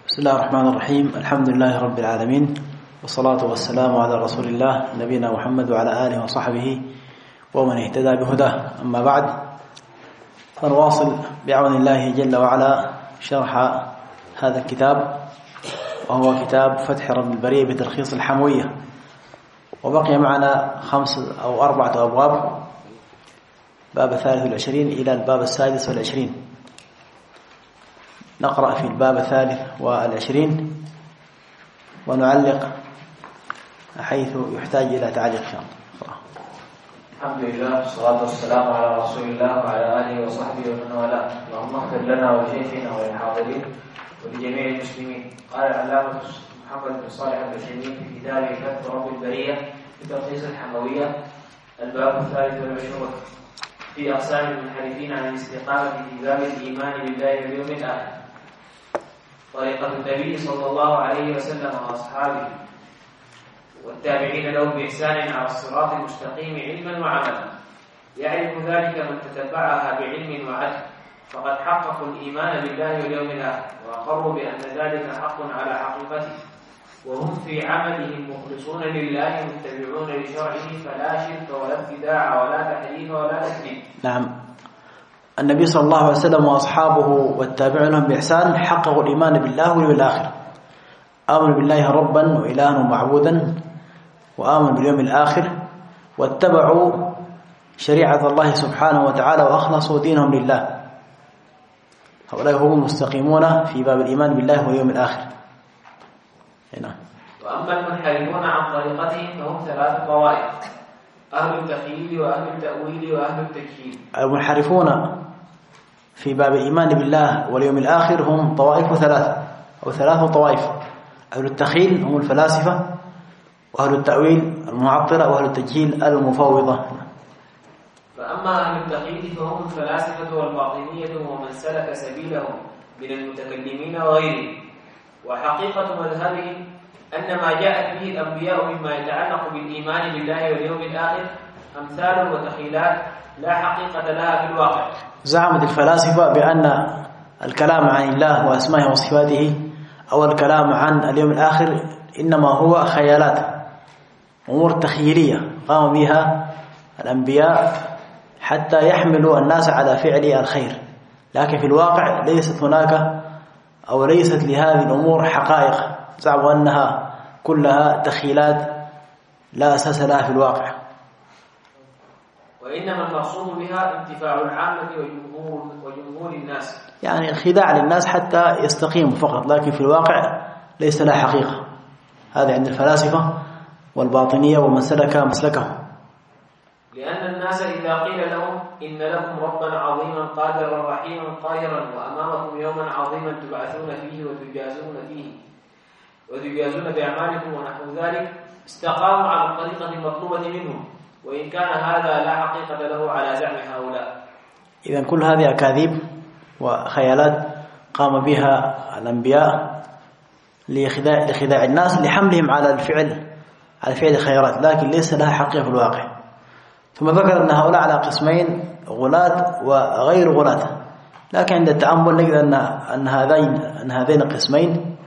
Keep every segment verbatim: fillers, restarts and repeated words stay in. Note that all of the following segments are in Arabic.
بسم الله الرحمن الرحيم. الحمد لله رب العالمين، والصلاة والسلام على رسول الله نبينا محمد وعلى آله وصحبه ومن اهتدى بهداه. أما بعد، فنواصل بعون الله جل وعلا شرح هذا الكتاب، وهو كتاب فتح رب البرية بتلخيص الحموية. وبقي معنا خمس أو أربعة أبواب، باب الثالث والعشرين إلى الباب السادس والعشرين. نقرأ في الباب الثالث والعشرين ونعلق حيث يحتاج إلى تعليق. الحمد لله والصلاة والسلام على رسول الله وعلى آله وصحبه ومن والاه. اللهم اغفر لنا ولشيخنا وللحاضرين ولجميع المسلمين. قال العلامة محمد بن صالح العثيمين في كتابه فتح رب البرية بتلخيص الحموية، الباب الثالث والعشرون في أقسام المنحرفين عن الاستقامة في باب الإيمان بالله واليوم الآخر. طريقة النبي صلى الله عليه وسلم وأصحابه والتابعين له بإحسان على الصراط المستقيم علما وعملا، يعرف ذلك من تتبعها بعلم وعدل، فقد حققوا الإيمان بالله واليوم الآخر وأقروا بأن ذلك حق على حقيقته، وهم في عملهم مخلصون لله متبعون لشرعه، فلا شرك ولا ابتداع ولا تحريف ولا تكذيب. نعم، النبي صلى الله عليه وسلم وأصحابه والتابعون لهم بإحسان حققوا الإيمان بالله واليوم الآخر، آمنوا بالله ربا وإلها ومعبودا، وآمنوا باليوم الآخر، واتبعوا شريعة الله سبحانه وتعالى وأخلصوا دينهم لله. هؤلاء هم المستقيمون في باب الإيمان بالله واليوم الآخر. هنا. وأما المنحرفون عن طريقتهم فهم ثلاث طوائف: أهل التخييل وأهل التأويل وأهل التجهيل. المنحرفون في باب الإيمان بالله واليوم الآخر هم طوائف ثلاثة أو ثلاث طوائف: أهل التخيل هم الفلاسفة، وأهل التأويل المعطلة، وأهل التجهيل المفوضة. فأما أهل التخييل فهم الفلاسفة والباطنية ومن سلك سبيلهم من المتكلمين وغيرهم. وحقيقة مذهبهم أن ما جاءت به الأنبياء مما يتعلق بالإيمان بالله واليوم الآخر أمثال وتخيلات لا حقيقة لها في الواقع. زعمت الفلاسفة بأن الكلام عن الله وأسمائه وصفاته أو الكلام عن اليوم الآخر إنما هو خيالات، أمور تخيلية قام بها الأنبياء حتى يحملوا الناس على فعل الخير، لكن في الواقع ليست هناك أو ليست لهذه الأمور حقائق. زعموا أنها كلها تخيلات لا أساس لها في الواقع. وإنما المقصود بها انتفاع العامة وجمهور, وجمهور الناس، يعني خداع للناس حتى يستقيموا فقط، لكن في الواقع ليس لها حقيقة. هذا عند الفلاسفة والباطنية ومن سلك مسلكهم. لأن الناس إذا قيل لهم إن لكم ربا عظيما قادرا رحيما قاهرا وأمامكم يوما عظيما تبعثون فيه وتجازون فيه وتجازون بأعمالكم ونحو ذلك، استقاموا على الطريقة المطلوبة منهم، وإن كان هذا لا حقيقة له على زعم هؤلاء. إذن كل هذه أكاذيب وخيالات قام بها الأنبياء لخداع, لخداع الناس لحملهم على الفعل على فعل الخيرات، لكن ليس لها حقيقة في الواقع. ثم ذكر أن هؤلاء على قسمين: غلاة وغير غلاة. لكن عند التأمل نجد أن أن هذين أن هذين القسمين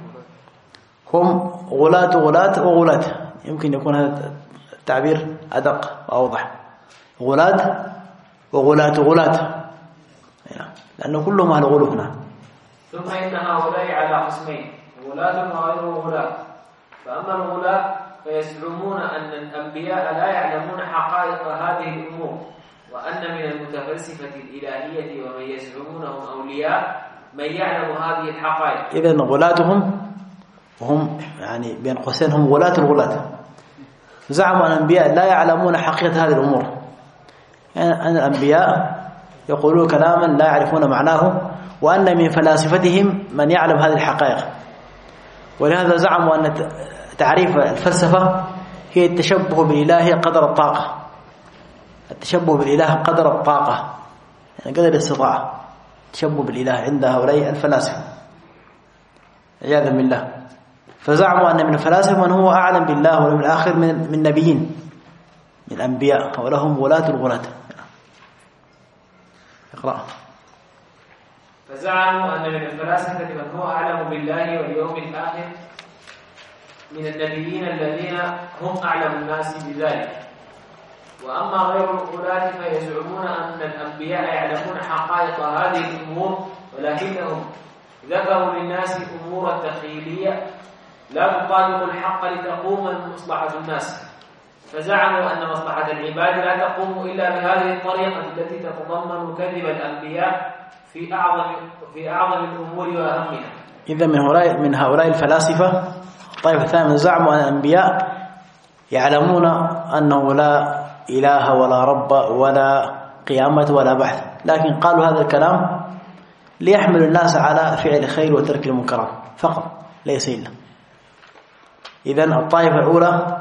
هم غلاة غلاة وغلاة. يمكن يكون هذا التعبير أدق وأوضح: غلاة وغلاة غلاة، لأنه كلهم أهل غلو هنا. ثم إن هؤلاء على قسمين: غلاة وغير غلاة. فأما الغلاة فيزعمون أن الأنبياء لا يعلمون حقائق هذه الأمور، وأن من المتفلسفة الإلهية ومن يزعمونهم أولياء من يعلم هذه الحقائق. إذن غلاتهم وهم يعني بين قوسين هم غلاة الغلاة. زعموا أن الأنبياء لا يعلمون حقيقة هذه الأمور، يعني أن الأنبياء يقولون كلاما لا يعرفون معناه، وأن من فلاسفتهم من يعلم هذه الحقائق. ولهذا زعموا أن تعريف الفلسفة هي التشبه بالإله قدر الطاقة، التشبه بالإله قدر الطاقة، يعني قدر الاستطاعة، التشبه بالإله عند هؤلاء الفلاسفة عياذا بالله. فزعموا أن من الفلاسفة من هو أعلم بالله واليوم الآخر من من نبيين من الأنبياء، ولهم غلاة الغلاة. اقرأ. فزعموا أن من الفلاسفة من هو أعلم بالله واليوم الآخر من النبيين الذين هم أعلم الناس بذلك. وأما غير الغلاة فيزعمون أن الأنبياء يعلمون حقائق هذه الأمور، ولكنهم ذكروا للناس أمور تخيلية لا تطابق الحق لتقوم مصلحة الناس، فزعموا أن مصلحة العباد لا تقوم إلا بهذه الطريقة التي تتضمن كذب الأنبياء في أعظم في أعظم الأمور وأهمها. إذا من هؤلاء من هؤلاء الفلاسفة الطائفة الثانية زعموا أن الأنبياء يعلمون أنه لا إله ولا رب ولا قيامة ولا بعث، لكن قالوا هذا الكلام ليحملوا الناس على فعل الخير وترك المنكرات فقط، ليس إلا. إذن الطائفة الأولى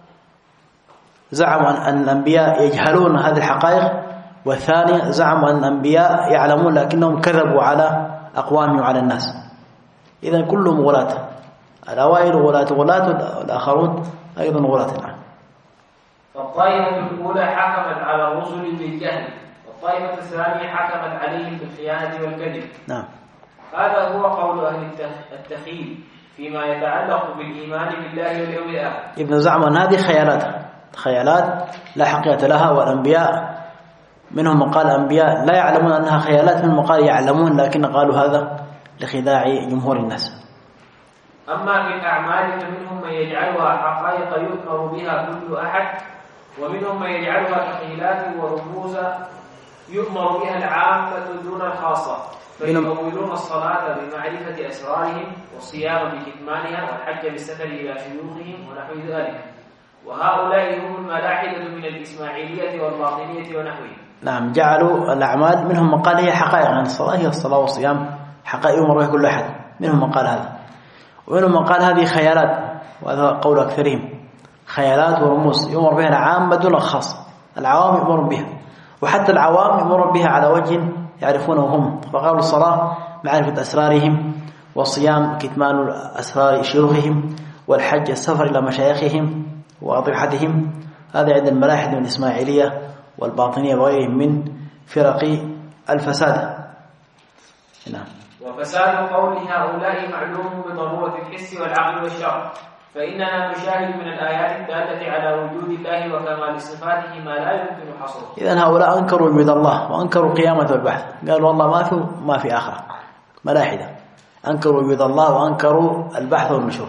زعموا أن الأنبياء يجهلون هذه الحقائق، والثانية زعموا أن الأنبياء يعلمون لكنهم كذبوا على أقوامهم وعلى الناس. إذن كلهم غلاة، الأوائل غلاة غلاة والآخرون أيضا غلاة. فالطائفة الأولى حكمت على الرسل بالجهل، والطائفة الثانية حكمت عليهم بالخيانة والكذب. نعم. هذا هو قول أهل التخيل فيما يتعلق بالإيمان بالله واليوم الآخر. ابن زعم أن هذه خيالات خيالات لا حقيقة لها، والأنبياء منهم من قال الأنبياء لا يعلمون أنها خيالات، منهم من قال يعلمون لكن قالوا هذا لخداع جمهور الناس. أما في الأعمال فمنهم من يجعلها حقائق يؤمر بها كل أحد، ومنهم من يجعلها تخيلات ورموز يؤمر بها العامة دون الخاصة، فيؤولون الصلاة بمعرفة أسرارهم، والصيام بكتمانها، والحج بالسفر إلى شيوخهم ونحو ذلك. وهؤلاء هم الملاحدة من الإسماعيلية والباطنية ونحوهم. نعم، جعلوا الأعمال، منهم من قال هي حقائق، يعني الصلاة هي الصلاة والصيام حقائق يؤمر بها كل أحد، منهم من قال هذا، ومنهم من قال هذه خيالات، وهذا قول أكثرهم، خيالات ورموز يؤمر بها العامة دون الخاصة، العوام يؤمر بها، وحتى العوام يؤمر بها على وجه يعرفونه هم، فقالوا الصلاة معرفة أسرارهم، والصيام كتمان أسرار شيوخهم، والحج السفر إلى مشايخهم وأضرحتهم. هذا عند الملاحدة من الإسماعيلية والباطنية وغيرهم من فرق الفساد. نعم. وفساد قول هؤلاء معلوم بضرورة الحس والعقل والشرع، فإننا نشاهد من الآيات الدالة على وجود الله وكمال صفاته ما لا يمكن حصره. إذن هؤلاء أنكروا وجود الله وأنكروا القيامة والبعث، قالوا والله ما في ما في آخرة، ملاحدة أنكروا وجود الله وأنكروا البعث والنشور.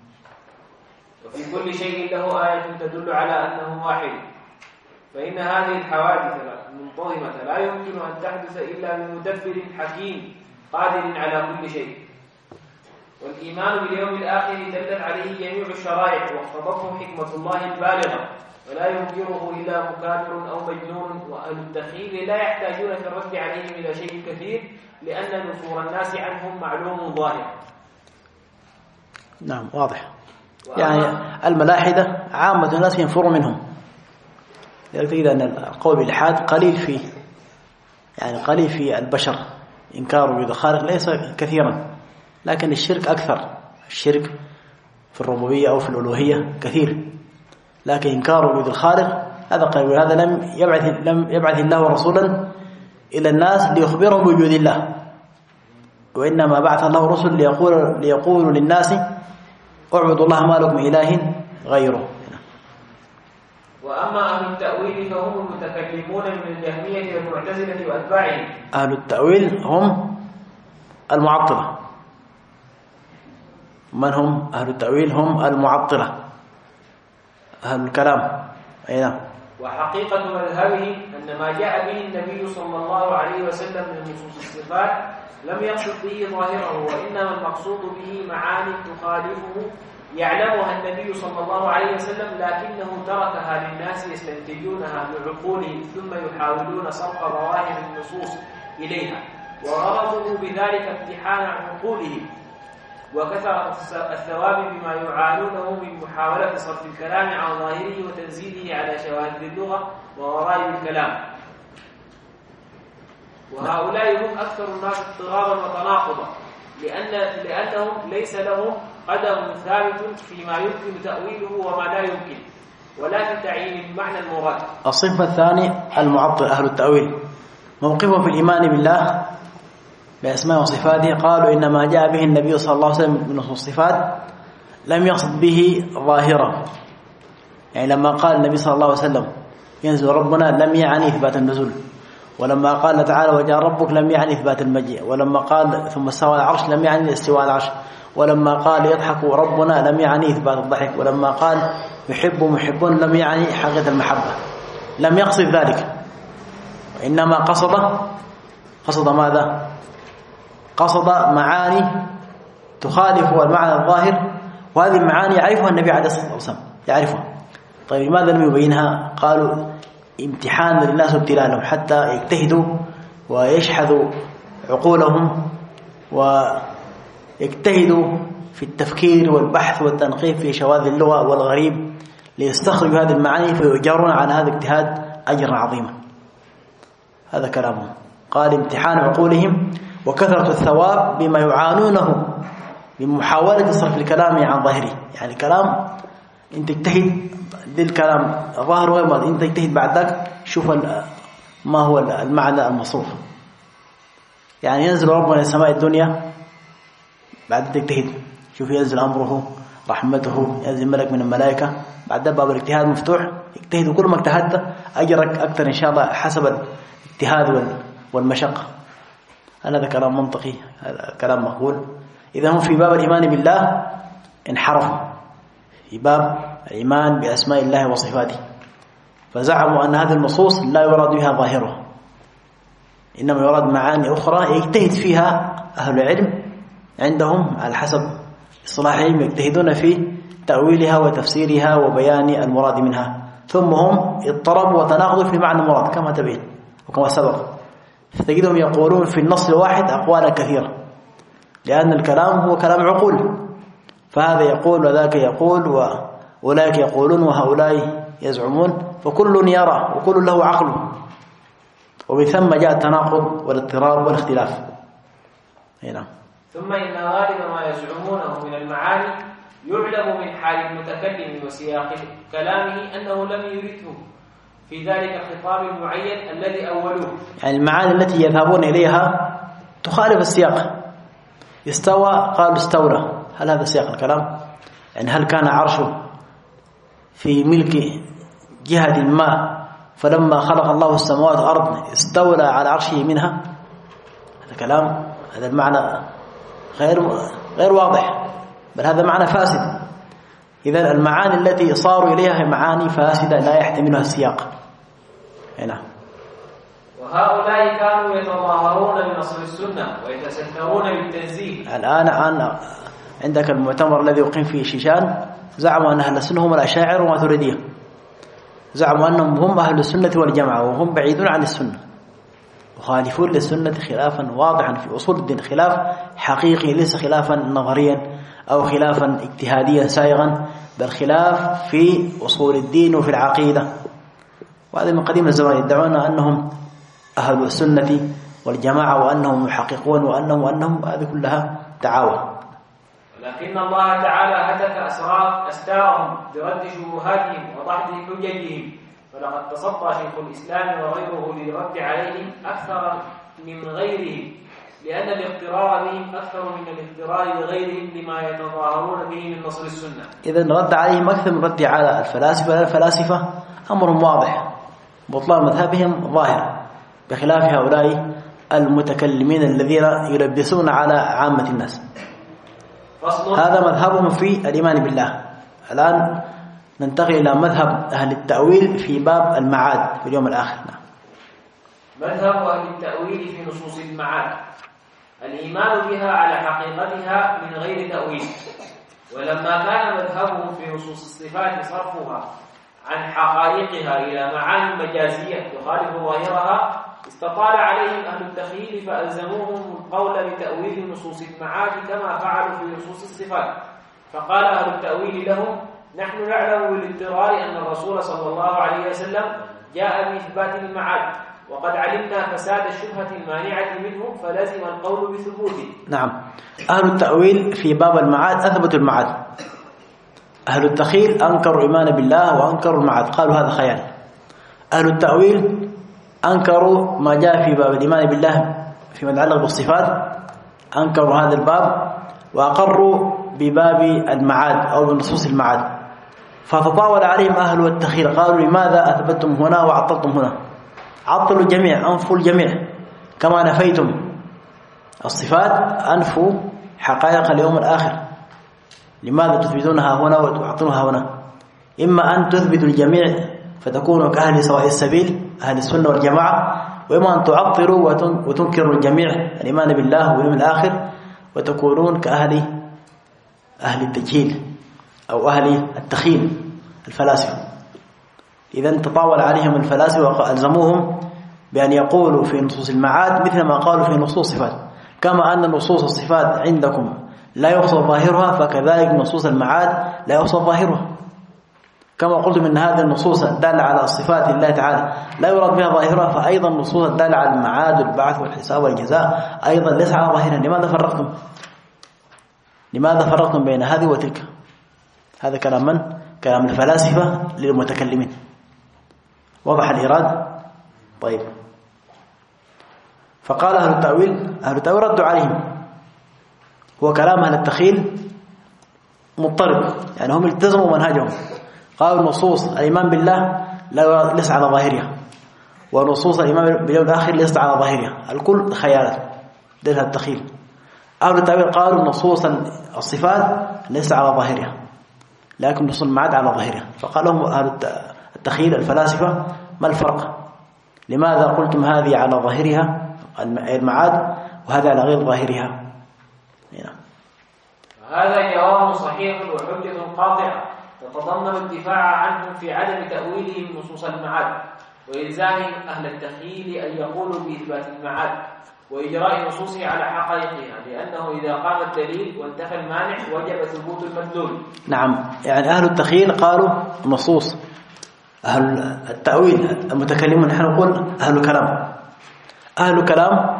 وفي كل شيء له آية تدل على أنه واحد، فإن هذه الحوادث المنتظمة لا يمكن أن تحدث إلا بمدبر حكيم قادر على كل شيء. والإيمان باليوم الآخر دلت عليه جميع الشرائع، واقتضته حكمة الله البالغة، ولا ينكره إلا مكابر أو مجنون. وأهل التخيل لا يحتاجون في الرد عليهم إلى شيء كثير، لأن نفور الناس عنهم معلوم ظاهر. نعم، واضح. يعني الملاحدة عامة الناس ينفر منهم، لذلك أن القول بالإلحاد قليل فيه، يعني قليل في البشر، إنكار وجود الخالق ليس كثيرا، لكن الشرك أكثر، الشرك في الربوبية أو في الألوهية كثير، لكن إنكار وجود الخالق هذا قليل. هذا لم يبعث لم يبعث الله رسولا إلى الناس ليخبرهم بوجود الله، وإنما بعث الله رسل ليقول ليقولوا للناس اعبدوا الله ما لكم إله غيره. وأما أهل التأويل فهم المتكلمون من الجهمية والمعتزلة وأتباعهم. أهل التأويل هم المعطلة. من هم أهل التأويل؟ هم المعطلة، أهل الكلام. أي نعم. وحقيقة مذهبه أن ما جاء به النبي صلى الله عليه وسلم من نصوص الصفات لم يقصد به ظاهره، وإنما المقصود به معاني تخالفه يعلمها النبي صلى الله عليه وسلم، لكنه تركها للناس يستنتجونها من عقولهم ثم يحاولون صرف ظواهر النصوص إليها، وغرضه بذلك امتحان عقولهم وكثرة الثواب بما يعانونه من محاولة صرف الكلام عن ظاهره وتنزيله على شواهد اللغة وغرائب الكلام. وهؤلاء هم أكثر الناس اضطرابا وتناقضا، لأن لأنهم ليس لهم قدم ثابت فيما يمكن تأويله وما لا يمكن، ولا في تعيين المعنى المراد. الصفة الثانية المعطل أهل التأويل، موقفهم في الإيمان بالله بأسماء وصفاته قالوا إنما جاء به النبي صلى الله عليه وسلم من الصفات لم يقصد به ظاهرة. يعني لما قال النبي صلى الله عليه وسلم ينزل ربنا لم يعني إثبات النزول، ولما قال تعالى وجاء ربك لم يعني إثبات المجيء، ولما قال ثم استوى على العرش لم يعني استواء على العرش، ولما قال يضحك ربنا لم يعني إثبات الضحك، ولما قال يحب محبون لم يعني حقيقة المحبة. لم يقصد ذلك، وإنما قصد قصد ماذا؟ قصد معاني تخالف المعنى الظاهر، وهذه المعاني يعرفها النبي عليه الصلاة والسلام يعرفها. طيب لماذا لم يبينها؟ قالوا امتحان للناس وابتلاء لهم حتى يجتهدوا ويشحذوا عقولهم ويجتهدوا في التفكير والبحث والتنقيب في شواذ اللغة والغريب ليستخرجوا هذه المعاني فيؤجرون على هذا الاجتهاد أجرا عظيما. هذا كلامهم. قال امتحان عقولهم وكثرة الثواب بما يعانونه بمحاولة صرف الكلام عن ظاهره. يعني كلام انت تجتهد للكلام ظاهر غير ماضي، انت تجتهد بعد ذلك شوف ما هو المعنى المصروف. يعني ينزل ربنا إلى السماء الدنيا بعد تجتهد شوف ينزل أمره رحمته، ينزل ملك من الملائكة، بعد باب الاجتهاد مفتوح اجتهد، وكل ما اجتهدت أجرك أكثر إن شاء الله حسب الاجتهاد والمشقة. هذا كلام منطقي، هذا كلام مقبول. إذا هم في باب الإيمان بالله انحرفوا في باب الإيمان بأسماء الله وصفاته، فزعموا أن هذه النصوص لا يراد بها ظاهرها، إنما يراد معاني أخرى يجتهد فيها أهل العلم عندهم على حسب اصطلاحهم، يجتهدون في تأويلها وتفسيرها وبيان المراد منها، ثم هم اضطربوا وتناقضوا في معنى المراد كما تبين وكما سبق. فتجدهم يقولون في النص الواحد أقوالا كثيرة، لأن الكلام هو كلام عقول، فهذا يقول وذاك يقول وأولئك يقولون وهؤلاء يزعمون، فكل يرى وكل له عقل، ومن ثم جاء التناقض والاضطراب والاختلاف. هنا ثم إن غالب ما يزعمونه من المعاني يعلم من حال المتكلم وسياق كلامه أنه لم يرده في ذلك الخطاب المعين الذي أولوه. يعني المعاني التي يذهبون إليها تخالف السياق. استوى قالوا استولى، هل هذا سياق الكلام؟ يعني هل كان عرشه في ملك جهة ما فلما خلق الله السماوات والأرض استولى على عرشه منها؟ هذا كلام، هذا المعنى غير غير واضح، بل هذا معنى فاسد. إذن المعاني التي صاروا إليها هي معاني فاسدة لا يحتملها السياق. هنا وهؤلاء كانوا يتظاهرون بنصر السنة ويتسترون بالتنزيه. الآن عن عندك المؤتمر الذي يقيم في شيشان زعموا أن أهل السنة هم الأشاعرة والماتريدية، زعموا أنهم هم أهل السنة والجماعة وهم بعيدون عن السنة، مخالفون للسنة خلافا واضحا في أصول الدين، خلاف حقيقي ليس خلافا نظريا أو خلافا اجتهاديا سائغا، بل خلاف في أصول الدين وفي العقيدة. وهذا من قديم الزمان يدعون أنهم أهل السنة والجماعة وأنهم محققون وأنهم وأنهم هذه كلها تعاون. لكن الله تعالى هتك أسرار أستارهم برد شبهاتهم وضحك حججهم، فلقد تصدى شيخ الإسلام وغيره للرد عليهم أكثر من غيرهم، لأن الاقترار بهم أكثر من الاقترار بغيرهم لما يتظاهرون به من نصر السنة. إذن رد عليهم أكثر من رد على الفلاسفة. الفلاسفة أمر واضح، بطلان مذهبهم ظاهر، بخلاف هؤلاء المتكلمين الذين يلبسون على عامة الناس. هذا مذهبهم في الإيمان بالله. الآن ننتقل إلى مذهب أهل التأويل في باب المعاد في اليوم الآخر. مذهب أهل التأويل في نصوص المعاد الإيمان بها على حقيقتها من غير تأويل. ولما كان مذهبهم في نصوص الصفات صرفها عن حقائقها إلى معاني مجازية تخالف ظاهرها، استطال عليهم أهل التخييل فألزموهم القول بتأويل نصوص المعاد كما فعلوا في نصوص الصفات. فقال أهل التأويل لهم: نحن نعلم بالاضطرار أن الرسول صلى الله عليه وسلم جاء بإثبات المعاد، وقد علمنا فساد الشبهة المانعة منه فلازم القول بثبوته. نعم، أهل التأويل في باب المعاد أثبتوا المعاد. أهل التخيل أنكروا الإيمان بالله وأنكروا المعاد، قالوا هذا خيال. أهل التأويل أنكروا ما جاء في باب الإيمان بالله فيما يتعلق بالصفات، أنكروا هذا الباب وأقروا بباب المعاد أو بنصوص المعاد، فتطاول عليهم أهل التخيل قالوا لماذا أثبتتم هنا وعطلتم هنا؟ عطلوا الجميع، أنفوا الجميع كما نفيتم الصفات أنفوا حقائق اليوم الآخر. لماذا تثبتونها هنا وتعطلونها هنا؟ إما أن تثبتوا الجميع فتكونوا كأهل سواء السبيل أهل السنة والجماعة، وإما أن تعطلوا وتنكروا الجميع الإيمان بالله واليوم الآخر وتكونون كأهل أهل التجهيل أو أهل التخيل الفلاسفة. إذن تطاول عليهم الفلاسفة وألزموهم بأن يقولوا في نصوص المعاد مثل ما قالوا في نصوص الصفات، كما أن نصوص الصفات عندكم لا يقصد ظاهرها فكذلك نصوص المعاد لا يقصد ظاهرها. كما قلت من هذه النصوص الدالة على الصفات لله تعالى لا يراد بها ظاهرها، فأيضا النصوص الدالة على المعاد والبعث والحساب والجزاء أيضا ليس على ظاهرها. لماذا فرقتم؟ لماذا فرقتم بين هذه وتلك؟ هذا كلام من؟ كلام الفلاسفة للمتكلمين. وضح الإراد؟ طيب. فقال أهل التأويل أهل التأويل ردوا عليهم، هو كلام أهل التخيل مضطرب، يعني هم التزموا منهجهم، قالوا نصوص الإيمان بالله لا ليس على ظاهرها، ونصوص الإيمان باليوم الآخر ليس على ظاهرها، الكل خيالات ده التخيل. أهل التأويل قالوا نصوص الصفات ليس على ظاهرها لكن نصوص المعاد على ظاهرها. فقال لهم أهل التخيل الفلاسفة ما الفرق؟ لماذا قلتم هذه على ظاهرها المعاد وهذا على غير ظاهرها؟ هذا جواب صحيح وحجة قاطعة تتضمن الدفاع عنهم في عدم تأويلهم نصوص المعاد وإلزامهم أهل التخيل أن يقولوا بإثبات المعاد وإجراء نصوصه على حقائقها، لأنه إذا قام الدليل وانتفى المانع وجب ثبوت المدلول. نعم، يعني أهل التخيل قالوا نصوص، أهل التأويل المتكلمون نحن نقول أهل كلام. أهل كلام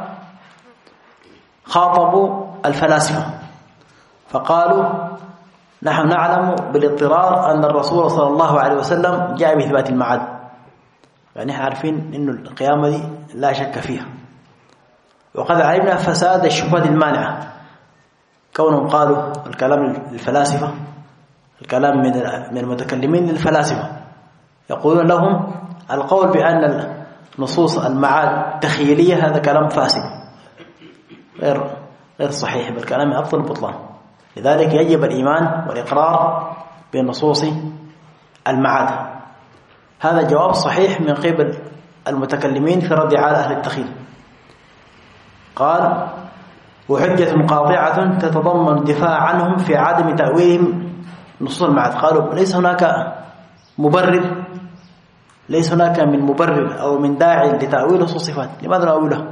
خاطبوا الفلاسفة فقالوا نحن نعلم بالاضطرار أن الرسول صلى الله عليه وسلم جاء بإثبات المعاد، يعني نحن عارفين إنه القيامة دي لا شك فيها، وقد علمنا فساد الشبهات المانعة كونهم قالوا الكلام الفلاسفة الكلام من من المتكلمين للفلاسفة يقولون لهم القول بأن نصوص المعاد تخيلية هذا كلام فاسد غير غير صحيح، بل كلام أبطل بطلان. لذلك يجب الإيمان والإقرار بنصوص المعاد. هذا جواب صحيح من قبل المتكلمين في رد على أهل التخيل. قال وحجة قاطعة تتضمن الدفاع عنهم في عدم تأويلهم نصوص المعاد. قالوا ليس هناك مبرر ليس هناك من مبرر أو من داعي لتأويل نصوص الصفات، لماذا نأوله؟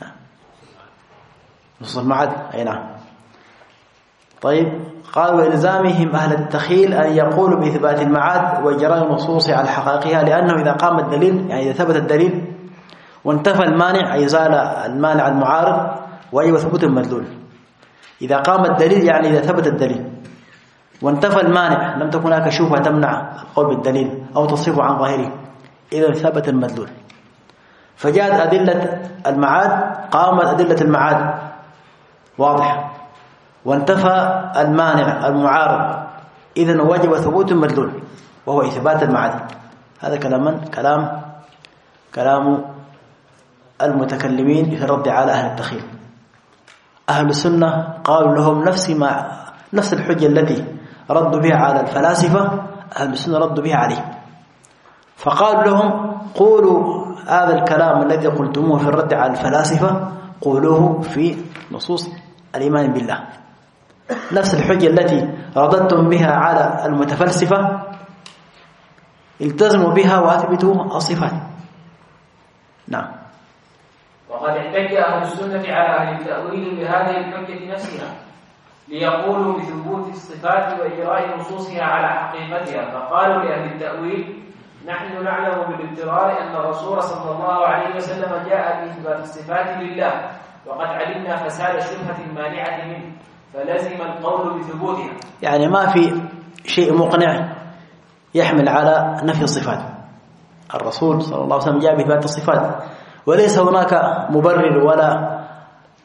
نصوص المعاد أي نعم. طيب قال وإلزامهم أهل التخيل أن يقولوا بإثبات المعاد وإجراء نصوصه على حقائقها، لأنه إذا قام الدليل يعني إذا ثبت الدليل وانتفى المانع أي زال المانع المعارض وجب ثبوت المدلول. إذا قام الدليل يعني إذا ثبت الدليل وانتفى المانع لم تكن هناك شبهة تمنع القول بالدليل أو تصرفه عن ظاهره إذا ثبت المدلول. فجاءت أدلة المعاد قامت أدلة المعاد واضح وانتفى المانع المعارض إذن وجب ثبوت المدلول وهو إثبات المعاد. هذا كلام كلام كلام المتكلمين في الرد على أهل التخيل. أهل السنة قالوا لهم نفس ما نفس الحجة التي ردوا بها على الفلاسفة أهل السنة ردوا بها عليهم، فقالوا لهم قولوا هذا الكلام الذي قلتموه في الرد على الفلاسفة قولوه في نصوص الإيمان بالله. نفس الحجة التي رددتم بها على المتفلسفة التزموا بها وأثبتوا الصفات. نعم. وقد احتج أهل السنة على أهل التأويل بهذه الحجة نفسها ليقولوا بثبوت الصفات وإجراء نصوصها على حقيقتها، فقالوا لأهل التأويل نحن نعلم بالاضطرار أن الرسول صلى الله عليه وسلم جاء بإثبات الصفات لله وقد علمنا فساد الشبهة المانعة منه فلزم القول بثبوتها. يعني ما في شيء مقنع يحمل على نفي الصفات. الرسول صلى الله عليه وسلم جاء بإثبات الصفات وليس هناك مبرر ولا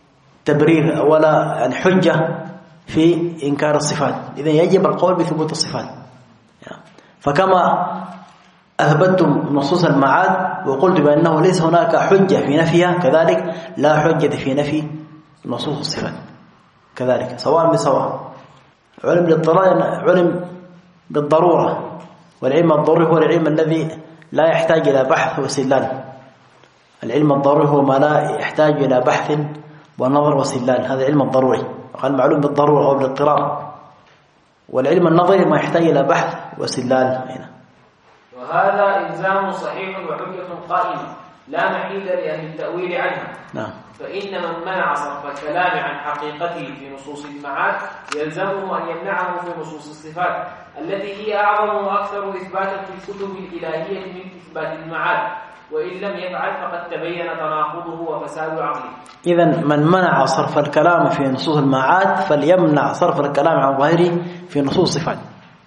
تبرير ولا يعني حجة في إنكار الصفات. إذن يجب القول بثبوت الصفات. فكما أثبتتم نصوص المعاد وقلت بأنه ليس هناك حجة في نفيها، كذلك لا حجة في نفي نصوص الصفات كذلك سواء بسواء. علم بالاضطرار علم بالضرورة، والعلم الضروري هو العلم الذي لا يحتاج إلى بحث وسلال. العلم الضروري هو ما لا يحتاج إلى بحث ونظر وسلال، هذا العلم الضروري وقال معلوم بالضرورة أو بالاضطرار. والعلم النظري ما يحتاج إلى بحث وسلال هنا. وهذا إلزام صحيح وحجة قائمة لا محيد لأهل التأويل عنها. نعم. فإن من منع صرف الكلام عن حقيقته في نصوص المعاد يلزمه أن يمنعه في نصوص الصفات التي هي أعظم وأكثر إثباتا في الكتب الإلهية من إثبات المعاد، وإن لم يفعل فقد تبين تناقضه وفساد عقله. إذن من منع صرف الكلام في نصوص المعاد فليمنع صرف الكلام عن ظاهره في نصوص الصفات.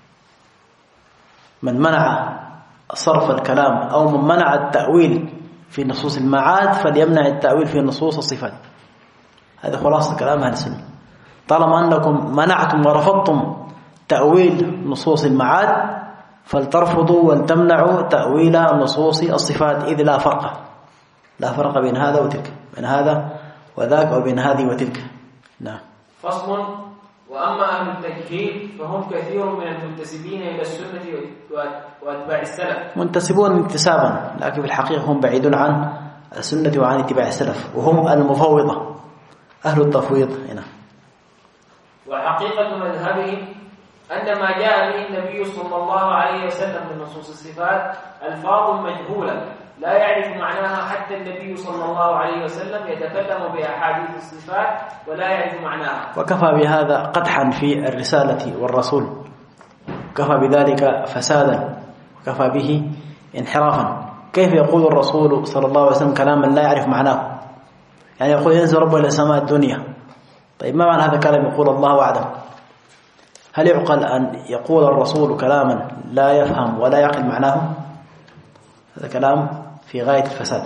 من منع صرف الكلام أو من منع التأويل في نصوص المعاد فليمنع التأويل في نصوص الصفات. هذا خلاصة كلام أهل السنة. طالما أنكم منعتم ورفضتم تأويل نصوص المعاد فلترفضوا ولتمنعوا تأويل نصوص الصفات، إذ لا فرق لا فرق بين هذا وتلك، بين هذا وذاك أو بين هذه وتلك. نعم. فصل. وأما أهل التجهيل فهم كثير من المنتسبين إلى السنة وأتباع السلف. منتسبون انتسابا، لكن في الحقيقة هم بعيدون عن السنة وعن اتباع السلف، وهم المفوضة أهل التفويض هنا. وحقيقة مذهبهم أن ما جاء به النبي صلى الله عليه وسلم من نصوص الصفات ألفاظ مجهولة لا يعرف معناها حتى النبي صلى الله عليه وسلم يتكلم بأحاديث الصفات ولا يعرف معناها. وكفى بهذا قدحا في الرسالة والرسول، كفى بذلك فسادا، وكفى به انحرافا. كيف يقول الرسول صلى الله عليه وسلم كلاما لا يعرف معناه؟ يعني يقول ينزل ربه إلى سماء الدنيا. طيب ما معنى هذا الكلام؟ يقول الله أعلم. هل يعقل أن يقول الرسول كلاما لا يفهم ولا يعقل معناه؟ هذا كلام في غاية الفساد.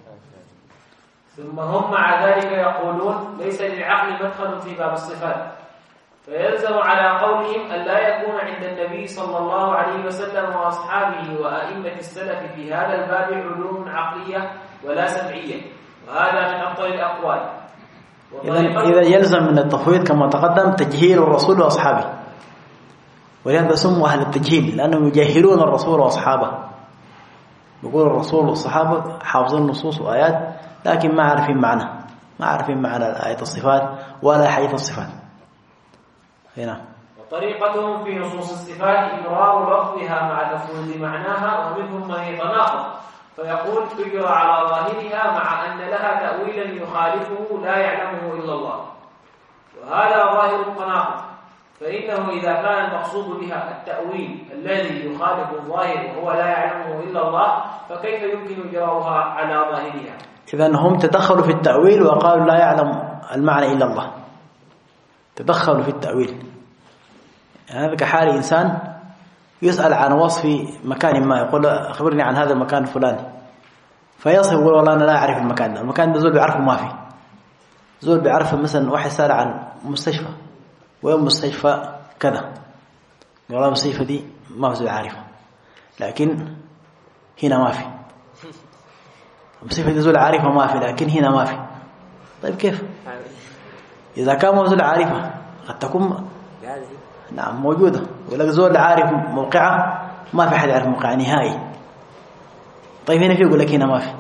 ثم هم مع ذلك يقولون ليس للعقل مدخل في باب الصفات، فيلزم على قولهم أن لا يكون عند النبي صلى الله عليه وسلم وأصحابه وأئمة السلف في هذا الباب علوم عقلية ولا سمعية، وهذا من أفضل الأقوال. إذا يلزم من التفويض كما تقدم تجهيل الرسول وأصحابه، ولهذا سموا أهل التجهيل لأنهم يجهلون الرسول وأصحابه. يقول الرسول والصحابة حافظون النصوص وآيات لكن ما عارفين معنى ما عارفين معنى آية الصفات ولا حديث الصفات. هنا. وطريقتهم في نصوص الصفات إمرار لفظها مع تفويض معناها، ومنهم من يتناقض فيقول تجرى على ظاهرها مع أن لها تأويلا يخالفه لا يعلمه إلا الله، وهذا ظاهر التناقض. فإنه إذا كان المقصود بها التأويل الذي يخالف الظاهر وهو لا يعلمه إلا الله فكيف يمكن إجراؤها على ظاهرها؟ إذن هم تدخلوا في التأويل وقالوا لا يعلم المعنى إلا الله، تدخلوا في التأويل. يعني هذا كحال إنسان يسأل عن وصف مكان ما، يقول أخبرني عن هذا المكان الفلاني، فيصف يقول والله أنا لا أعرف المكان ده، المكان ده زول بيعرفه ما فيه. زول بيعرف مثلا واحد سأل عن مستشفى، ويوم مستشفى كذا، والله المستشفى دي ما هو زول عارفها، لكن هنا ما في. المستشفى دي زول عارفها ما في، لكن هنا ما في. طيب كيف؟ إذا كان ما زول عارفها قد تكون نعم موجودة، ولكن زول عارف موقعها ما في حد يعرف موقعها نهائي. طيب هنا في يقول لك هنا ما في،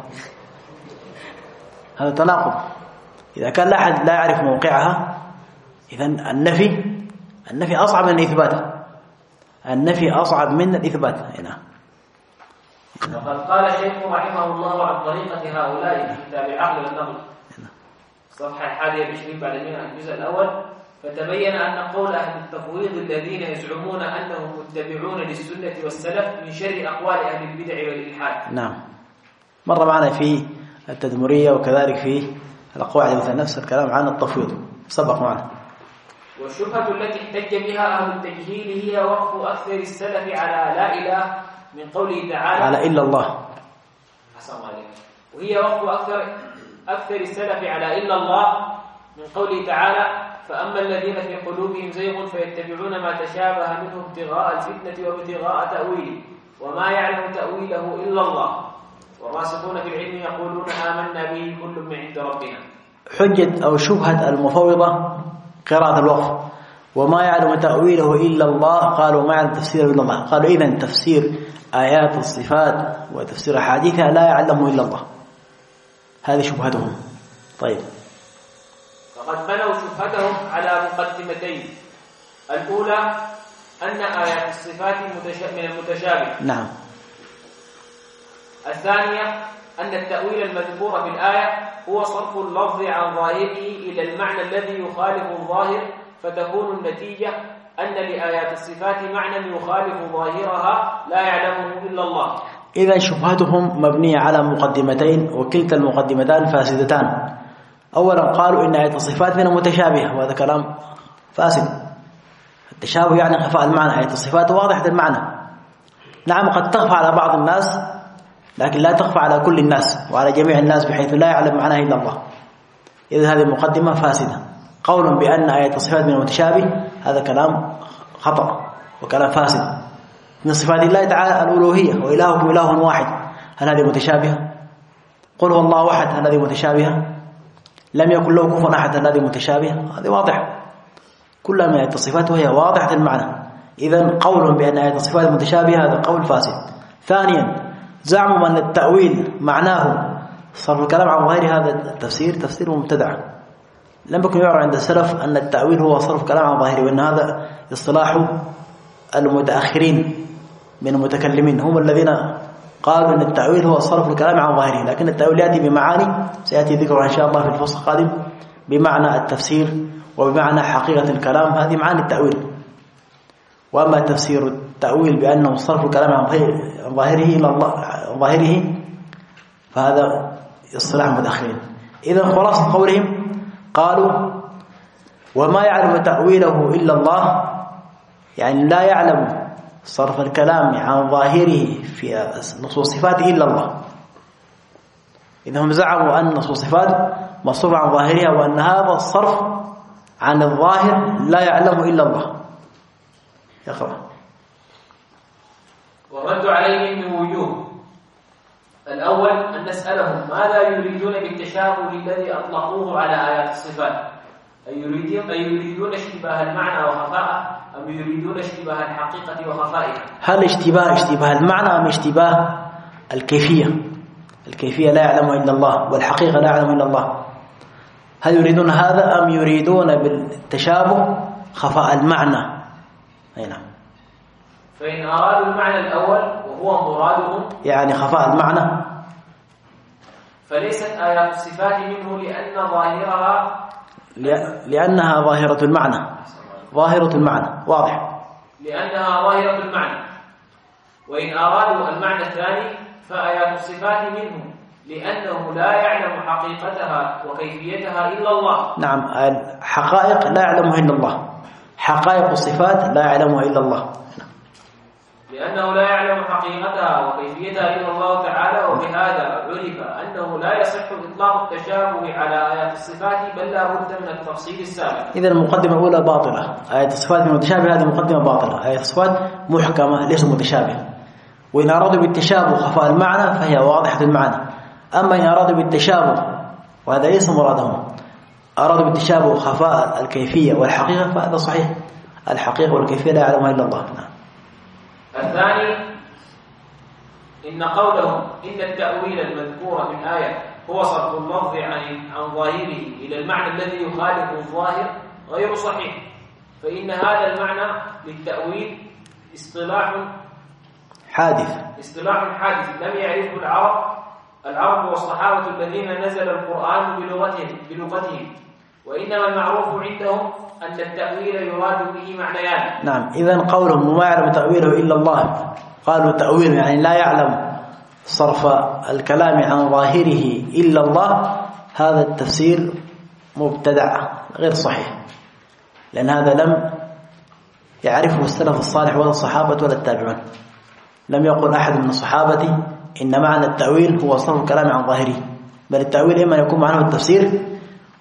هذا تناقض. إذا كان لا أحد لا يعرف موقعها إذن النفي النفي أصعب من الإثبات، النفي أصعب من الإثبات. هنا وقد قال الشيخ رحمه الله عن طريقة هؤلاء في كتاب عقل النقل صفحة الحادية والعشرين بعد المئة الجزء الأول، فتبين أن قول أهل التفويض الذين يزعمون أنهم متبعون للسنة والسلف من شر أقوال أهل البدع والإلحاد. نعم، مر معنا في التدمرية وكذلك في القواعد مثل نفس الكلام عن التفويض سبق معنا. والشبهة التي احتج بها أهل التجهيل هي وقف أكثر السلف على لا إله من قوله تعالى على إلا الله. حسن عليك. وهي وقف أكثر أكثر السلف على إلا الله من قوله تعالى فأما الذين في قلوبهم زيغ فيتبعون ما تشابه منه ابتغاء الفتنة وابتغاء تأويله وما يعلم تأويله إلا الله والراسخون في العلم يقولون آمنا به كل من عند ربنا. حجة أو شبهة المفوضة قراءة الوقف وما يعلم تأويله إلا الله، قالوا ما يعلم تفسيره إلا الله، قالوا إذن تفسير آيات الصفات وتفسير أحاديثها لا يعلمه إلا الله، هذه شبهتهم. طيب، فقد بنوا شبهتهم على مقدمتين، الأولى أن آيات الصفات من المتشابه، نعم. الثانية أن التأويل المذكور في الآية هو صرف اللفظ عن ظاهره إلى المعنى الذي يخالف الظاهر، فتكون النتيجة أن لآيات الصفات معنى يخالف ظاهرها لا يعلمه إلا الله. إذا شبهتهم مبنية على مقدمتين، وكلتا المقدمتان فاسدتان. أولا قالوا إن آيات الصفات من المتشابهة، وهذا كلام فاسد. التشابه يعني خفاء المعنى، آيات الصفات واضحة المعنى، نعم قد تخفى على بعض الناس لكن لا تخفى على كل الناس وعلى جميع الناس بحيث لا يعلم معناها إلا الله. إذا هذه مقدمة فاسدة. قول بأن آيات الصفات من المتشابه هذا كلام خطأ وكلام فاسد. من صفات الله تعالى الألوهية، وإلهكم إله واحد، هل هذه متشابهة؟ قل هو الله واحد، هل هذه متشابهة؟ لم يكن له كفوا أحد، هل هذه متشابهة؟ هذه واضحة، كلها من آيات الصفات وهي واضحة المعنى. إذن قول بأن آيات الصفات متشابهة هذا قول فاسد. ثانيا زعموا أن التأويل معناه صرف الكلام عن غير هذا التفسير، تفسير مبتدع. لم يكن يعرف عند السلف أن التأويل هو صرف الكلام عن ظاهره، وأن هذا اصطلاح المتأخرين من المتكلمين، هم الذين قالوا أن التأويل هو صرف الكلام عن ظاهره، لكن التأويل يأتي بمعاني سيأتي ذكرها إن شاء الله في الفصل القادم، بمعنى التفسير وبمعنى حقيقة الكلام، هذه معاني التأويل. وأما تفسير التأويل بأنه صرف الكلام عن ظاهره إلى الله ظاهره فهذا اصطلاح المتأخرين. إذا خلاصة قولهم قالوا وما يعلم تأويله إلا الله، يعني لا يعلم صرف الكلام عن ظاهره في نصوص صفاته إلا الله. إنهم زعموا أن نصوص صفات مصروف عن ظاهرها، وأن هذا الصرف عن الظاهر لا يعلمه إلا الله. يقرأ. والرد عليهم من وجوه: الأول أن نسألهم ماذا يريدون بالتشابه الذي أطلقوه على آيات الصفات، أي يريدون أي يريدون اشتباه المعنى وخفاءه، أم يريدون اشتباه الحقيقة وخفائها؟ هل اشتباه اشتباه المعنى أم اشتباه الكيفية؟ الكيفية لا يعلمها إلا الله، والحقيقة لا يعلمها إلا الله. هل يريدون هذا أم يريدون بالتشابه خفاء المعنى؟ أي نعم. فإن أرادوا المعنى الأول وهو مرادهم، يعني خفاء المعنى، فليست آيات الصفات منه لأن ظاهرها لأنها ظاهرة المعنى، ظاهرة المعنى واضح، لأنها ظاهرة المعنى. وإن أرادوا المعنى الثاني فآيات الصفات منه لأنه لا يعلم حقيقتها وكيفيتها إلا الله. نعم، الحقائق لا يعلمها إلا الله، حقائق الصفات لا يعلمها إلا الله، لأنه لا يعلم حقيقتها وكيفيتها إلا الله تعالى. وبهذا عرف أنه لا يصح إطلاق التشابه على آيات الصفات، بل لا بد من التفصيل السابق. إذا المقدمة الأولى باطلة، آيات الصفات من المتشابه هذه مقدمة باطلة، آيات الصفات محكمة ليس متشابه. وإن أرادوا بالتشابه خفاء المعنى فهي واضحة المعنى. أما إن أرادوا بالتشابه، وهذا ليس مرادهم، أرادوا بالتشابه خفاء الكيفية والحقيقة، فهذا صحيح، الحقيقة والكيفية لا يعلمها إلا الله. الثاني إن قولهم إن التأويل المذكور من آية هو صرف اللفظ عن عن ظاهره إلى المعنى الذي يخالف الظاهر غير صحيح، فإن هذا المعنى للتأويل اصطلاح حادث اصطلاح حادث لم يعرفه العرب العرب والصحابة الذين نزل القرآن بلغتهم بلغتهم وإنما المعروف عندهم أن التأويل يراد به معنيان. نعم، إذن قولهم وما يعلم تأويله إلا الله، قالوا تأويل يعني لا يعلم صرف الكلام عن ظاهره إلا الله، هذا التفسير مبتدع غير صحيح، لأن هذا لم يعرفه السلف الصالح ولا الصحابة ولا التابعون. لم يقل أحد من الصحابة إن معنى التأويل هو صرف الكلام عن ظاهره، بل التأويل إما يكون معناه التفسير،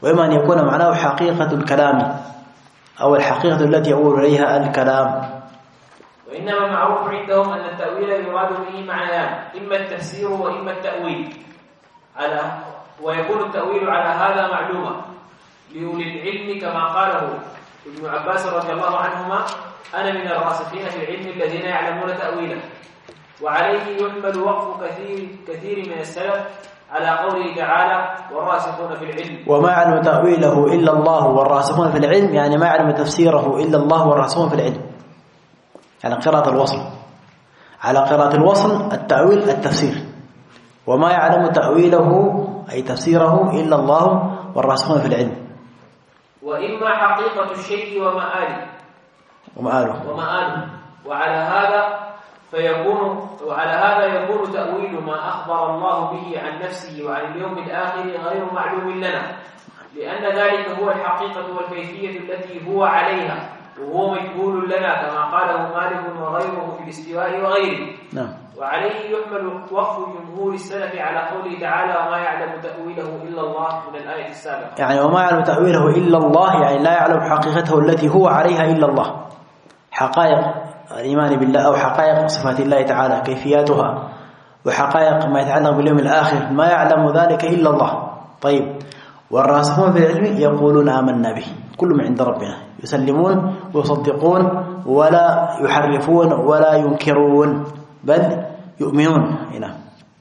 وإما أن يكون معناه حقيقة الكلام أو الحقيقة التي يقول إليها الكلام. وإنما معروف عندهم أن التأويل يراد به معنيان، إما التفسير وإما التأويل، على ويكون التأويل على هذا معلومة لأولي العلم كما قاله ابن عباس رضي الله عنهما: أنا من الراسخين في العلم الذين يعلمون تأويله. وعليه يحمل وقف كثير كثير من السلف على قوله تعالى: والراسخون في العلم. وما يعلم تأويله إلا الله والراسخون في العلم، يعني ما يعلم تفسيره إلا الله والراسخون في العلم، يعني قراءة الوصل. على قراءة الوصل التأويل التفسير، وما يعلم تأويله أي تفسيره إلا الله والراسخون في العلم. وإما حقيقة الشيء ومآله ومآله ومآله وعلى هذا فيكون وعلى هذا يكون تأويل ما أخبر الله به عن نفسه وعن اليوم الآخر غير معلوم لنا، لأن ذلك هو الحقيقة والكيفية التي هو عليها، وهو مجهول لنا كما قاله مالك وغيره في الاستواء وغيره. نعم. وعليه يحمل وقف جمهور السلف على قوله تعالى: وما يعلم تأويله إلا الله، من الآية السابقة. يعني وما يعلم تأويله إلا الله، يعني لا يعلم حقيقته التي هو عليها إلا الله، حقائق الإيمان بالله أو حقائق صفات الله تعالى كيفياتها، وحقائق ما يتعلق باليوم الآخر ما يعلم ذلك إلا الله. طيب، والراسخون في العلم يقولون آمنا به، كل من عند ربنا، يسلمون ويصدقون ولا يحرفون ولا ينكرون، بل يؤمنون. هنا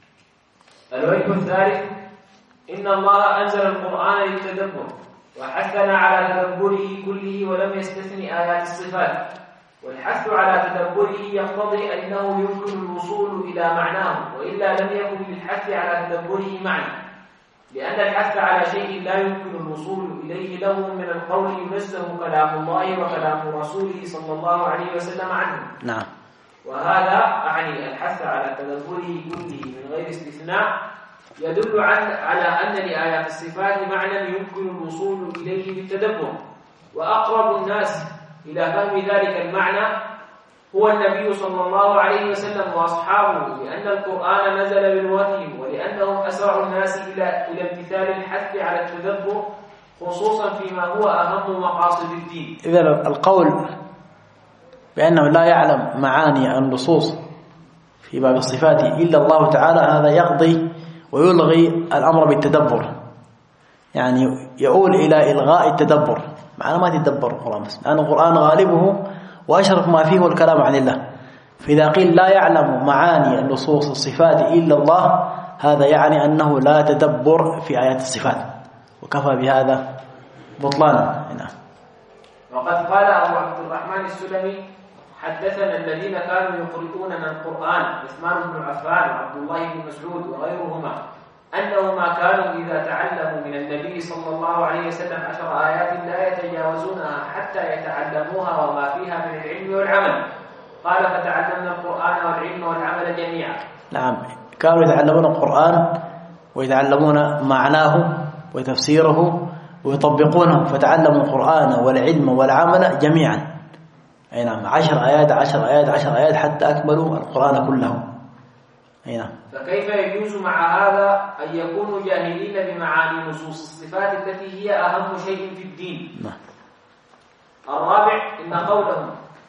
الوجه الثالث: إن الله أنزل القرآن للتدبر وحثنا على تدبره كله ولم يستثن آيات الصفات، والحث على تدبره يقتضي أنه يمكن الوصول إلى معناه، وإلا لم يكن للحث على تدبره معنى، لأن الحث على شيء لا يمكن الوصول إليه له من القول ينزه كلام الله وكلام رسوله صلى الله عليه وسلم عنه. نعم. وهذا أعني الحث على تدبره كله من غير استثناء يدل على أن لآيات الصفات معنى يمكن الوصول إليه بالتدبر، وأقرب الناس إلى فهم ذلك المعنى هو النبي صلى الله عليه وسلم وأصحابه، لأن القرآن نزل بالوحي ولأنهم أسرع الناس إلى إلى امتثال الحث على التدبر، خصوصا فيما هو أهم مقاصد الدين. إذا القول بأنه لا يعلم معاني النصوص في باب الصفات إلا الله تعالى، هذا يقضي ويلغي الأمر بالتدبر، يعني يؤول إلى إلغاء التدبر، معنى ما تدبر القرآن، لأن القرآن غالبه وأشرف ما فيه الكلام عن الله. فإذا قيل لا يعلم معاني النصوص الصفات إلا الله، هذا يعني أنه لا تدبر في آيات الصفات، وكفى بهذا بطلانا. وقد قال أبو عبد الرحمن السلمي: حدثنا الذين كانوا يقرؤوننا القرآن عثمان بن عفان وعبد الله بن مسعود وغيرهما أنهما كانوا إذا تعلموا من النبي صلى الله عليه وسلم عشر آيات لا يتجاوزونها حتى يتعلموها وما فيها من العلم والعمل. قال: فتعلمنا القرآن والعلم والعمل جميعا. نعم، كانوا يتعلمون القرآن ويتعلمون معناه وتفسيره ويطبقونه، فتعلموا القرآن والعلم والعمل جميعا. أي نعم، عشر آيات عشر آيات عشر آيات حتى أكملوا القرآن كله. أي نعم. فكيف يجوز مع هذا أن يكونوا جاهلين بمعاني نصوص الصفات التي هي أهم شيء في الدين؟ نعم. الرابع: إن قولهم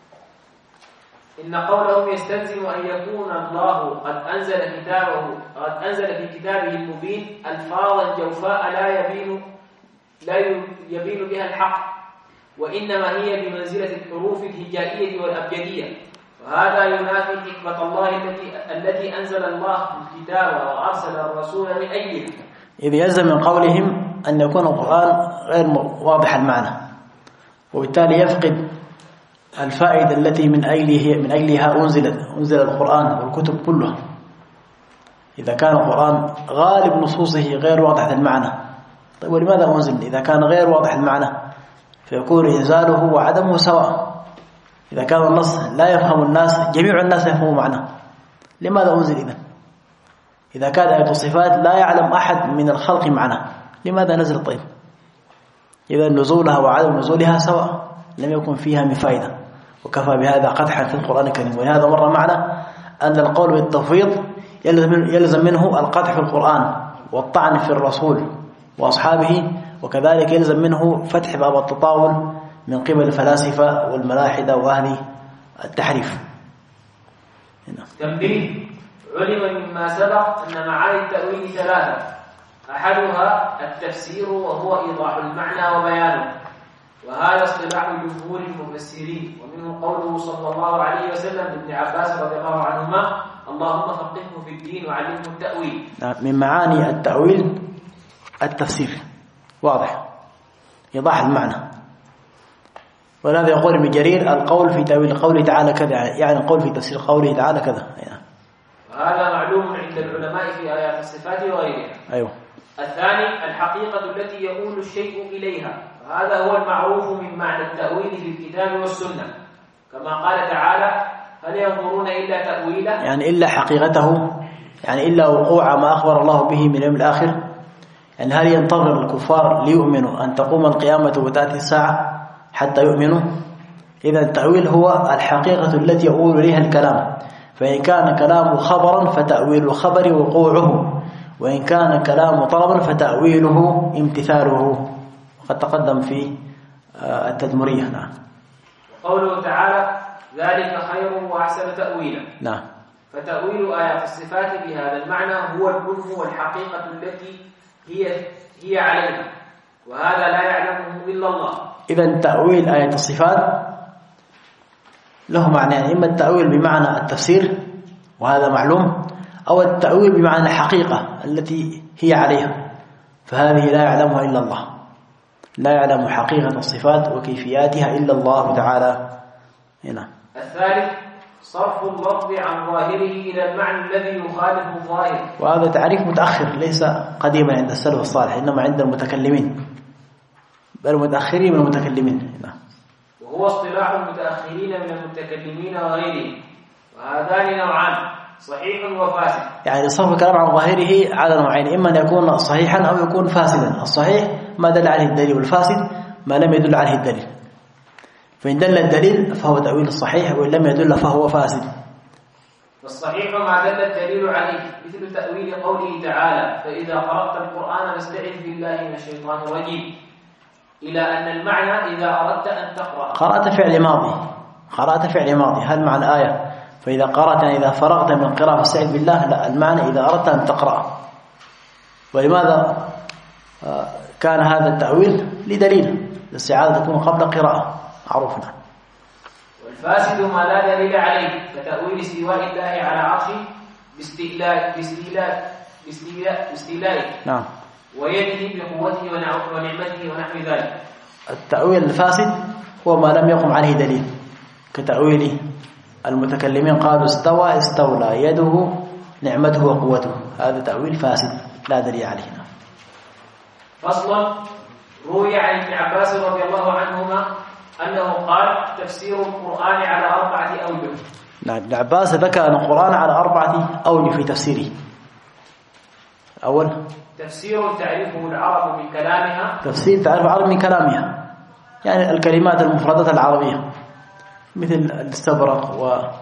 إن قولهم يستلزم أن يكون الله قد أنزل كتابه قد أنزل في كتابه المبين ألفاظا جوفاء لا يبين لا يبين بها الحق، وإنما هي بمنزلة الحروف الهجائية والأبجدية، وهذا ينافي حكمة الله التي التي أنزل الله الكتاب وأرسل الرسول من أجله. إذ يلزم من قولهم أن يكون القرآن غير واضح المعنى، وبالتالي يفقد الفائدة التي من أجلها من أجلها أنزلت أنزل القرآن والكتب كلها. إذا كان القرآن غالب نصوصه غير واضح المعنى، طيب ولماذا أنزل إذا كان غير واضح المعنى؟ فيكون إنزاله وعدمه سواء. إذا كان النص لا يفهم الناس، جميع الناس يفهموا معناه، لماذا أنزل إذن؟ إذا كان آية الصفات لا يعلم أحد من الخلق معناه، لماذا نزل؟ طيب إذا نزولها وعدم نزولها سواء، لم يكن فيها من فائدة، وكفى بهذا قدحا في القرآن الكريم. ولهذا مر معنا أن القول بالتفويض يلزم منه القدح في القرآن والطعن في الرسول وأصحابه وكذلك يلزم منه فتح باب التطاول من قبل الفلاسفة والملاحدة وأهل التحريف. تنبيه: علم مما سبق أن معاني التأويل ثلاثة، أحدها التفسير وهو إيضاح المعنى وبيانه، وهذا اصطلاح جمهور المفسرين، ومنه قوله صلى الله عليه وسلم لابن عباس رضي الله عنهما: اللهم فقهه في الدين وعلمه التأويل. من معاني التأويل التفسير واضح، إيضاح المعنى. ولهذا يقول ابن جرير: القول في تأويل قوله تعالى كذا، يعني القول في تفسير قوله تعالى كذا. وهذا معلوم عند العلماء في آيات الصفات وغيرها. أيوه. الثاني الحقيقة التي يؤول الشيء إليها، وهذا هو المعروف من معنى التأويل في الكتاب والسنة، كما قال تعالى: هل ينظرون إلا تأويله، يعني إلا حقيقته، يعني إلا وقوع ما أخبر الله به من اليوم الآخر. يعني هل ينتظر الكفار ليؤمنوا أن تقوم القيامة وتأتي الساعة حتى يؤمنوا؟ إذا التأويل هو الحقيقة التي يؤول إليها الكلام، فإن كان كلام خبرا فتأويل الخبر وقوعه، وإن كان كلام طلبا فتأويله امتثاله، وقد تقدم في التدمرية. نعم. قوله تعالى: ذلك خير وأحسن تأويلا. نعم. فتأويل آيات الصفات بهذا المعنى هو الكنه والحقيقة التي هي هي عليها، وهذا لا يعلمه إلا الله. إذن تأويل آيات الصفات له معنى، يعني إما التأويل بمعنى التفسير وهذا معلوم، أو التأويل بمعنى الحقيقة التي هي عليها، فهذه لا يعلمها إلا الله، لا يعلم حقيقة الصفات وكيفياتها إلا الله تعالى. هنا. الثالث صرف اللفظ عن ظاهره إلى المعنى الذي يخالف الظاهر، وهذا تعريف متأخر ليس قديما عند السلف الصالح، إنما عند المتكلمين، بل المتأخرين من المتكلمين. هنا. وهو اصطلاح المتأخرين من المتكلمين وغيرهم، وهذان نوعان: صحيح وفاسد. يعني صرف الكلام عن ظاهره على نوعين، إما أن يكون صحيحا أو يكون فاسدا. الصحيح ما دل عليه الدليل، والفاسد ما لم يدل عليه الدليل. فإن دل الدليل فهو تأويل الصحيح، وإن لم يدل فهو فاسد. والصحيح ما دل الدليل عليه، مثل تأويل قوله تعالى: فإذا قرأت القرآن فاستعذ بالله من الشيطان الرجيم، إلى أن المعنى إذا أردت أن تقرأ. قرأت فعل ماضي، قرأت فعل ماضي، هل معنى الآية فإذا قرأت إذا فرغت من القراءة فاستعذ بالله؟ لا، المعنى إذا أردت أن تقرأ. ولماذا كان هذا التأويل؟ لدليل، الاستعاذة تكون قبل قراءة، عرفنا. والفاسد ما لا دليل عليه، كتأويل استواء الله على عرشه باستيلاء باستيلاء باستيلاء باستيلائه، نعم، ويده بقوته ونعمته ونحو ذلك. التأويل الفاسد هو ما لم يقم عليه دليل، كتأويل المتكلمين قالوا استوى استولى يده نعمته وقوته، هذا تأويل فاسد لا دليل عليه. فصلا: روي عن ابن عباس رضي الله عنهما أنه قال: تفسير القرآن على أربعة أوجه. نعم، ابن عباس ذكر أن القرآن على أربعة أوجه في تفسيره. أول تفسير تعرفه العرب من كلامها، تفسير تعرف العرب من كلامها، يعني الكلمات المفردة العربية، مثل الاستبرق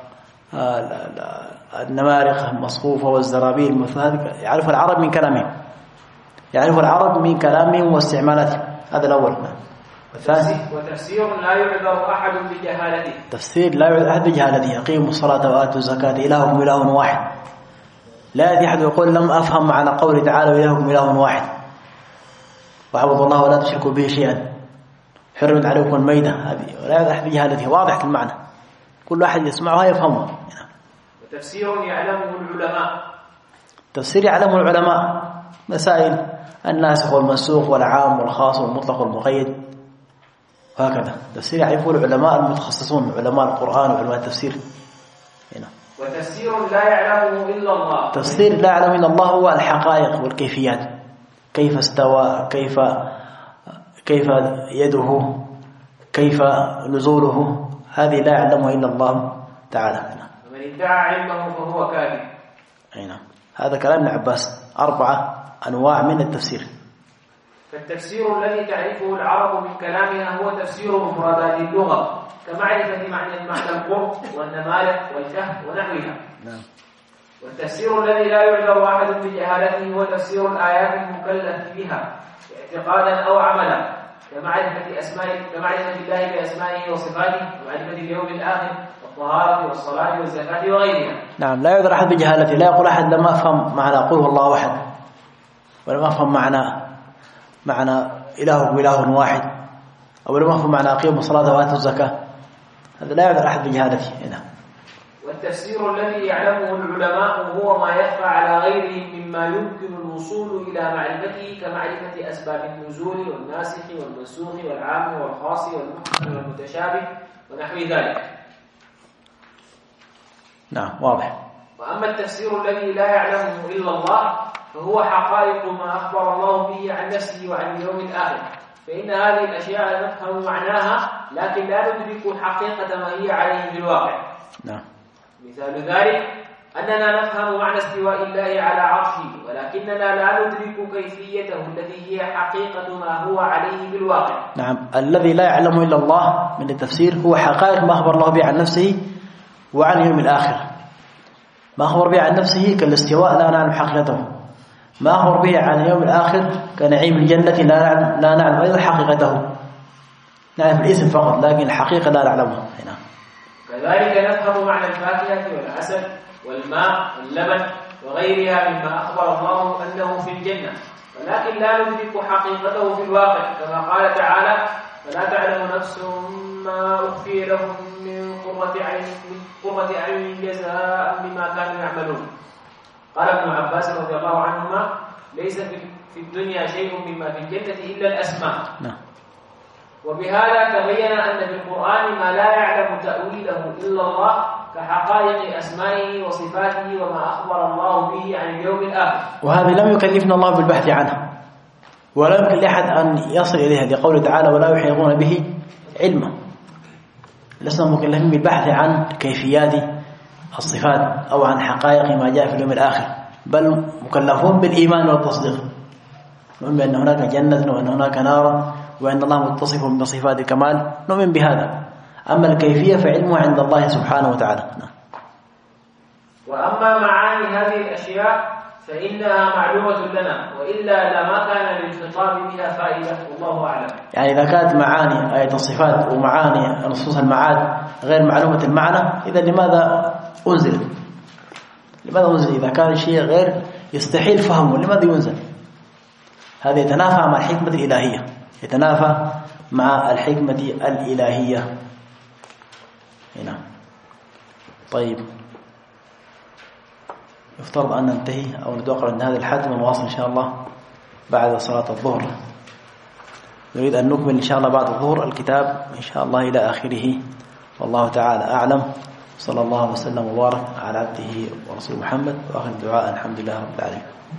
والنمارق المصفوفة والزرابيل المثلثة، يعرف العرب من كلامهم، يعرف العرب من كلامهم واستعمالاتهم. هذا الأول. والثاني وتفسير لا يعذر أحد بجهالته، تفسير لا يعذر أحد بجهالته، أقيموا الصلاة وآتوا الزكاة إلهكم إله واحد. لا يأتي أحد يقول لم أفهم معنى قوله تعالى إلهكم إله واحد، واعبدوا الله ولا تشركوا به شيئا، حرمت عليكم الميتة، هذه ولا يعذر أحد بجهالته، واضح المعنى، كل واحد يسمعها يفهمها. وتفسير يعلمه العلماء، تفسير يعلمه العلماء، مسائل الناسخ والمنسوخ والعام والخاص والمطلق والمقيد، وهكذا. تفسير يعرفه العلماء المتخصصون، علماء القرآن وعلماء التفسير. هنا. وتفسير لا يعلمه إلا الله، تفسير لا يعلم إلا الله هو الحقائق والكيفيات، كيف استوى، كيف كيف يده، كيف نزوله، هذه لا يعلمها إلا الله تعالى. ومن ادعى علمه فهو كاذب. أي نعم، هذا كلام ابن عباس. أربعة أنواع من التفسير. فالتفسير الذي تعرفه العرب من كلامها هو تفسير مفردات اللغة، كمعرفة معنى المعنى القرب والنمارق والكهف ونحوها. نعم. والتفسير الذي لا يعذر أحد بجهالته هو تفسير الآيات المكلف بها، اعتقادا أو عملا كمعرفة أسماء كمعرفة الله بأسمائه وصفاته ومعرفة اليوم الآخر والطهارة والصلاة والزكاة وغيرها. نعم، لا يعذر أحد بجهالته، لا يقول أحد لما أفهم معنى قل هو الله أحد، ولما أفهم معنى معنى إله إله واحد، أو لما أفهم معنى أقيموا الصلاة وآتوا الزكاة، هذا لا يعذر أحد بجهالته. هنا والتفسير الذي يعلمه العلماء هو ما يخفى على غيرهم مما يمكن الوصول إلى معرفته كمعرفة أسباب النزول والناسخ والمنسوخ والعام والخاص والمحكم والمتشابه ونحو ذلك. نعم، واضح. وأما التفسير الذي لا يعلمه إلا الله فهو حقائق ما أخبر الله به عن نفسه وعن اليوم الآخر، فإن هذه الأشياء نفهم معناها لكن لا ندرك حقيقة ما هي عليه بالواقع. نعم. مثال ذلك أننا نفهم معنى استواء الله على عرشه، ولكننا لا ندرك كيفيته التي هي حقيقة ما هو عليه بالواقع. نعم، الذي لا يعلمه إلا الله من التفسير هو حقائق ما أخبر الله به عن نفسه وعن اليوم الآخر. ما أخبر به عن نفسه كالاستواء لا نعلم حقيقته، ما أخبر به عن اليوم الآخر كنعيم الجنة لا نعلم لا نعلم أيضا حقيقته، نعرف الاسم فقط لكن الحقيقة لا نعلمها. هنا كذلك نفهم معنى الفاكهة والعسل والماء واللبن وغيرها مما أخبر الله أنه في الجنة، ولكن لا ندرك حقيقته في الواقع، كما قال تعالى: فلا تعلم نفس ما أخفي لهم من قرة عين من قرة عين جزاء بما كانوا يعملون. قال ابن عباس رضي الله عنهما: ليس في الدنيا شيء مما في الجنة إلا الأسماء. نعم. وبهذا تبين أن في القرآن ما لا يعلم تأويله إلا الله كحقائق أسمائه وصفاته وما أخبر الله به عن اليوم الآخر. وهذه لم يكلفنا الله بالبحث عنها، ولا يمكن لأحد أن يصل إليها، لقوله تعالى: ولا يحيطون به علما. لسنا مكلفين بالبحث عن كيفيات الصفات أو عن حقائق ما جاء في اليوم الآخر، بل مكلفون بالإيمان والتصديق، نؤمن بأن هناك جنة وأن هناك نار وأن الله متصف بصفات الكمال، نؤمن بهذا. أما الكيفية فعلمها عند الله سبحانه وتعالى. وأما معاني هذه الأشياء فإنها معلومة لنا، وإلا لما كان للخطاب بها فائدة، والله أعلم. يعني إذا كانت معاني آية الصفات ومعاني نصوص المعاد غير معلومة المعنى، إذا لماذا أنزل؟ لماذا أنزل إذا كان شيء غير يستحيل فهمه؟ لماذا ينزل؟ هذا يتنافى مع الحكمة الإلهية، يتنافى مع الحكمة الإلهية. هنا طيب، يفترض أن ننتهي أو نتوقع عند هذا الحد، ونواصل إن شاء الله بعد صلاة الظهر. نريد أن نكمل إن شاء الله بعد الظهر الكتاب إن شاء الله إلى آخره، والله تعالى أعلم. صلى الله وسلم وبارك على عبده ورسول محمد، وآخر الدعاء الحمد لله رب العالمين.